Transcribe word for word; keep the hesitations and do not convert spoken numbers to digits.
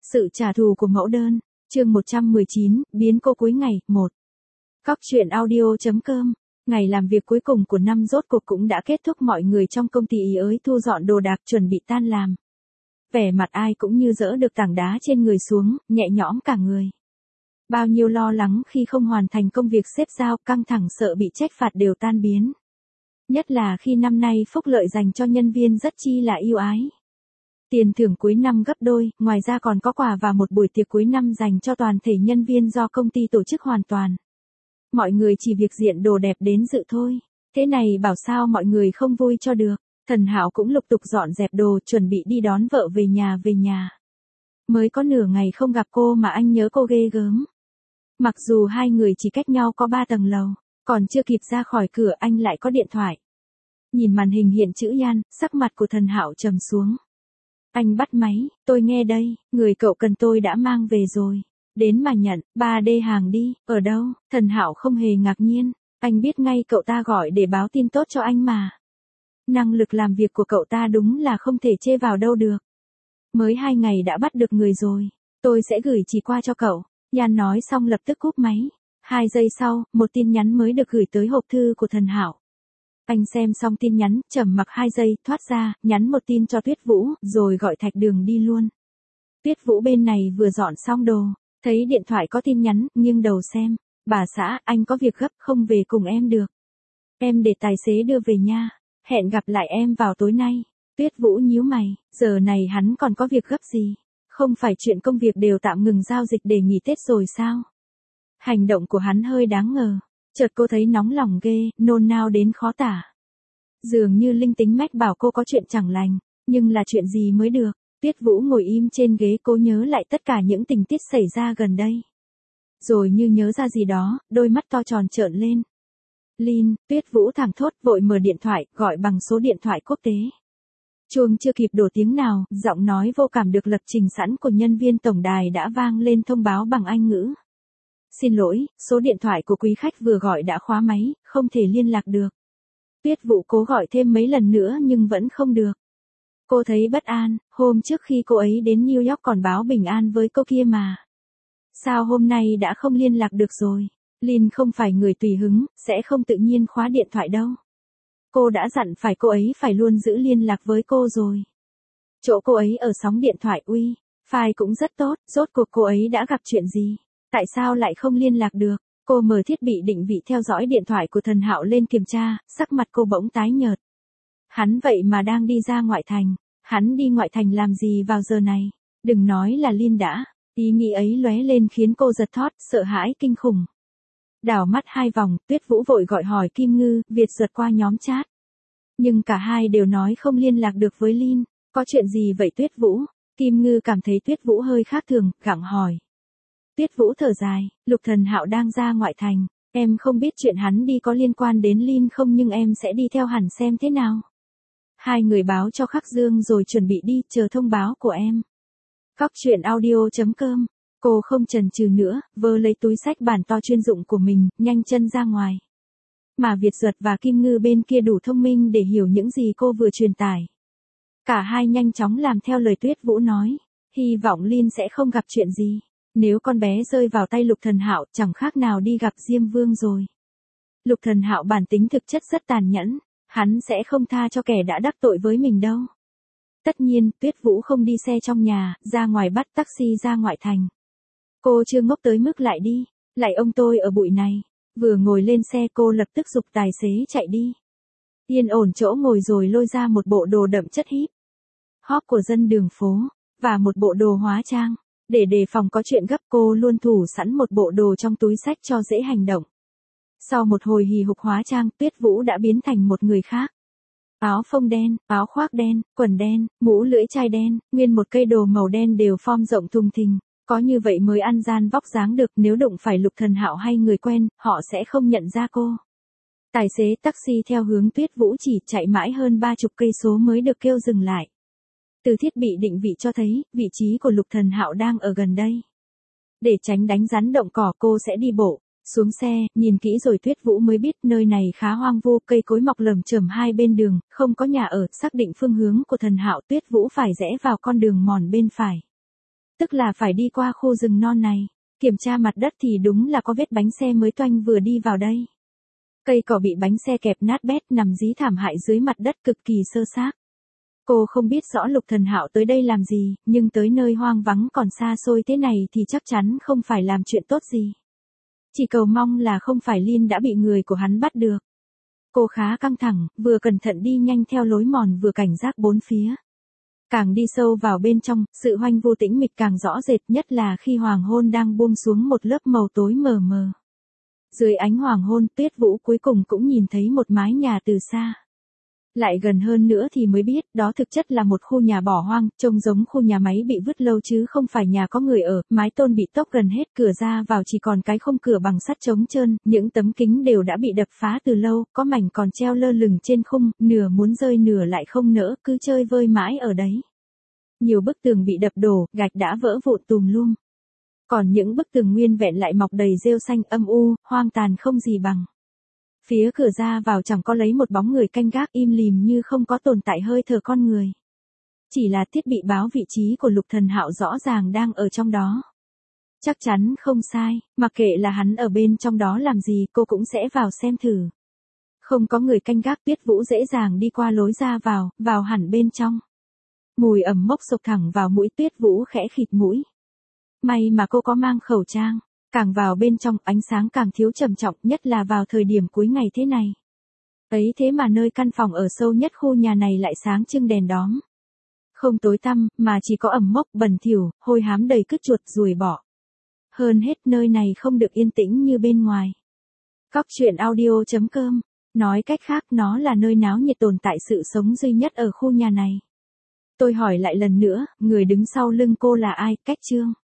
Sự trả thù của mẫu đơn, chương một trăm mười chín, biến cô cuối ngày, một. Cóc truyện audio.com. Ngày làm việc cuối cùng của năm rốt cuộc cũng đã kết thúc, mọi người trong công ty ý ới thu dọn đồ đạc chuẩn bị tan làm. Vẻ mặt ai cũng như dỡ được tảng đá trên người xuống, nhẹ nhõm cả người. Bao nhiêu lo lắng khi không hoàn thành công việc sếp giao, căng thẳng sợ bị trách phạt đều tan biến. Nhất là khi năm nay phúc lợi dành cho nhân viên rất chi là ưu ái. Tiền thưởng cuối năm gấp đôi, ngoài ra còn có quà và một buổi tiệc cuối năm dành cho toàn thể nhân viên do công ty tổ chức hoàn toàn. Mọi người chỉ việc diện đồ đẹp đến dự thôi. Thế này bảo sao mọi người không vui cho được. Thần Hạo cũng lục tục dọn dẹp đồ, chuẩn bị đi đón vợ về nhà về nhà. Mới có nửa ngày không gặp cô mà anh nhớ cô ghê gớm. Mặc dù hai người chỉ cách nhau có ba tầng lầu, còn chưa kịp ra khỏi cửa anh lại có điện thoại. Nhìn màn hình hiện chữ Yan, sắc mặt của Thần Hạo trầm xuống. Anh bắt máy, tôi nghe đây, người cậu cần tôi đã mang về rồi. Đến mà nhận, ba D hàng đi, ở đâu? Thần Hạo không hề ngạc nhiên, anh biết ngay cậu ta gọi để báo tin tốt cho anh mà. Năng lực làm việc của cậu ta đúng là không thể chê vào đâu được. Mới hai ngày đã bắt được người rồi, tôi sẽ gửi chỉ qua cho cậu. Yan nói xong lập tức cúp máy. Hai giây sau, một tin nhắn mới được gửi tới hộp thư của Thần Hạo. Anh xem xong tin nhắn, trầm mặc hai giây, thoát ra, nhắn một tin cho Tuyết Vũ, rồi gọi Thạch Đường đi luôn. Tuyết Vũ bên này vừa dọn xong đồ, thấy điện thoại có tin nhắn, nghiêng đầu xem. Bà xã, anh có việc gấp, không về cùng em được. Em để tài xế đưa về nha. Hẹn gặp lại em vào tối nay. Tuyết Vũ nhíu mày, giờ này hắn còn có việc gấp gì? Không phải chuyện công việc đều tạm ngừng giao dịch để nghỉ Tết rồi sao? Hành động của hắn hơi đáng ngờ. Chợt cô thấy nóng lòng ghê, nôn nao đến khó tả. Dường như linh tính mách bảo cô có chuyện chẳng lành, nhưng là chuyện gì mới được. Tuyết Vũ ngồi im trên ghế, cố nhớ lại tất cả những tình tiết xảy ra gần đây. Rồi như nhớ ra gì đó, đôi mắt to tròn trợn lên. Lin, Tuyết Vũ thẳng thốt, vội mở điện thoại, gọi bằng số điện thoại quốc tế. Chuông chưa kịp đổ tiếng nào, giọng nói vô cảm được lập trình sẵn của nhân viên tổng đài đã vang lên thông báo bằng Anh ngữ. Xin lỗi, số điện thoại của quý khách vừa gọi đã khóa máy, không thể liên lạc được. Tuyết Vũ cố gọi thêm mấy lần nữa nhưng vẫn không được. Cô thấy bất an, hôm trước khi cô ấy đến New York còn báo bình an với cô kia mà. Sao hôm nay đã không liên lạc được rồi? Lin không phải người tùy hứng, sẽ không tự nhiên khóa điện thoại đâu. Cô đã dặn phải cô ấy phải luôn giữ liên lạc với cô rồi. Chỗ cô ấy ở sóng điện thoại uy, file cũng rất tốt, rốt cuộc cô ấy đã gặp chuyện gì? Tại sao lại không liên lạc được? Cô mở thiết bị định vị theo dõi điện thoại của Thần Hạo lên kiểm tra, sắc mặt cô bỗng tái nhợt. Hắn vậy mà đang đi ra ngoại thành. Hắn đi ngoại thành làm gì vào giờ này? Đừng nói là Lin đã. Ý nghĩ ấy lóe lên khiến cô giật thót, sợ hãi kinh khủng. Đảo mắt hai vòng, Tuyết Vũ vội gọi hỏi Kim Ngư, Việt Duật qua nhóm chat. Nhưng cả hai đều nói không liên lạc được với Lin. Có chuyện gì vậy Tuyết Vũ? Kim Ngư cảm thấy Tuyết Vũ hơi khác thường, gặng hỏi. Tuyết Vũ thở dài, Lục Thần Hạo đang ra ngoại thành. Em không biết chuyện hắn đi có liên quan đến Lin không, nhưng em sẽ đi theo hẳn xem thế nào. Hai người báo cho Khắc Dương rồi chuẩn bị đi, chờ thông báo của em. Cóc truyện audio.com. Cô không chần chừ nữa, vơ lấy túi xách bản to chuyên dụng của mình, nhanh chân ra ngoài. Mà Việt Duật và Kim Ngư bên kia đủ thông minh để hiểu những gì cô vừa truyền tải. Cả hai nhanh chóng làm theo lời Tuyết Vũ nói. Hy vọng Lin sẽ không gặp chuyện gì. Nếu con bé rơi vào tay Lục Thần Hạo chẳng khác nào đi gặp Diêm Vương rồi. Lục Thần Hạo bản tính thực chất rất tàn nhẫn. Hắn sẽ không tha cho kẻ đã đắc tội với mình đâu. Tất nhiên, Tuyết Vũ không đi xe trong nhà, ra ngoài bắt taxi ra ngoại thành. Cô chưa ngốc tới mức lại đi, lại ông tôi ở bụi này. Vừa ngồi lên xe cô lập tức giục tài xế chạy đi. Yên ổn chỗ ngồi rồi lôi ra một bộ đồ đậm chất híp hop của dân đường phố, và một bộ đồ hóa trang. Để đề phòng có chuyện gấp cô luôn thủ sẵn một bộ đồ trong túi xách cho dễ hành động. Sau một hồi hì hục hóa trang, Tuyết Vũ đã biến thành một người khác. Áo phông đen, áo khoác đen, quần đen, mũ lưỡi chai đen, nguyên một cây đồ màu đen đều form rộng thùng thình. Có như vậy mới ăn gian vóc dáng được, nếu đụng phải Lục Thần Hạo hay người quen, họ sẽ không nhận ra cô. Tài xế taxi theo hướng Tuyết Vũ chỉ chạy mãi hơn ba chục cây số mới được kêu dừng lại. Từ thiết bị định vị cho thấy, vị trí của Lục Thần Hạo đang ở gần đây. Để tránh đánh rắn động cỏ cô sẽ đi bộ. Xuống xe, nhìn kỹ rồi Tuyết Vũ mới biết nơi này khá hoang vu, cây cối mọc lởm chởm hai bên đường, không có nhà ở. Xác định phương hướng của Thần Hạo, Tuyết Vũ phải rẽ vào con đường mòn bên phải. Tức là phải đi qua khu rừng non này. Kiểm tra mặt đất thì đúng là có vết bánh xe mới toanh vừa đi vào đây. Cây cỏ bị bánh xe kẹp nát bét nằm dí thảm hại dưới mặt đất cực kỳ sơ xác. Cô không biết rõ Lục Thần Hạo tới đây làm gì, nhưng tới nơi hoang vắng còn xa xôi thế này thì chắc chắn không phải làm chuyện tốt gì. Chỉ cầu mong là không phải Lin đã bị người của hắn bắt được. Cô khá căng thẳng, vừa cẩn thận đi nhanh theo lối mòn vừa cảnh giác bốn phía. Càng đi sâu vào bên trong, sự hoanh vu tĩnh mịch càng rõ rệt, nhất là khi hoàng hôn đang buông xuống một lớp màu tối mờ mờ. Dưới ánh hoàng hôn, Tuyết Vũ cuối cùng cũng nhìn thấy một mái nhà từ xa. Lại gần hơn nữa thì mới biết, đó thực chất là một khu nhà bỏ hoang, trông giống khu nhà máy bị vứt lâu chứ không phải nhà có người ở, mái tôn bị tốc gần hết, cửa ra vào chỉ còn cái khung cửa bằng sắt trống trơn, những tấm kính đều đã bị đập phá từ lâu, có mảnh còn treo lơ lửng trên khung, nửa muốn rơi nửa lại không nỡ, cứ chơi vơi mãi ở đấy. Nhiều bức tường bị đập đổ, gạch đã vỡ vụn tùm lum. Còn những bức tường nguyên vẹn lại mọc đầy rêu xanh âm u, hoang tàn không gì bằng. Phía cửa ra vào chẳng có lấy một bóng người canh gác, im lìm như không có tồn tại hơi thở con người. Chỉ là thiết bị báo vị trí của Lục Thần Hạo rõ ràng đang ở trong đó. Chắc chắn không sai, mặc kệ là hắn ở bên trong đó làm gì cô cũng sẽ vào xem thử. Không có người canh gác, Tuyết Vũ dễ dàng đi qua lối ra vào, vào hẳn bên trong. Mùi ẩm mốc sộc thẳng vào mũi, Tuyết Vũ khẽ khịt mũi. May mà cô có mang khẩu trang. Càng vào bên trong, ánh sáng càng thiếu trầm trọng, nhất là vào thời điểm cuối ngày thế này. Ấy thế mà nơi căn phòng ở sâu nhất khu nhà này lại sáng trưng đèn đóm. Không tối tăm, mà chỉ có ẩm mốc, bẩn thỉu, hôi hám đầy cứt chuột, ruồi bọ. Hơn hết nơi này không được yên tĩnh như bên ngoài. Cóc truyện audio chấm com. Nói cách khác, nó là nơi náo nhiệt tồn tại sự sống duy nhất ở khu nhà này. Tôi hỏi lại lần nữa, người đứng sau lưng cô là ai, Cách Trương?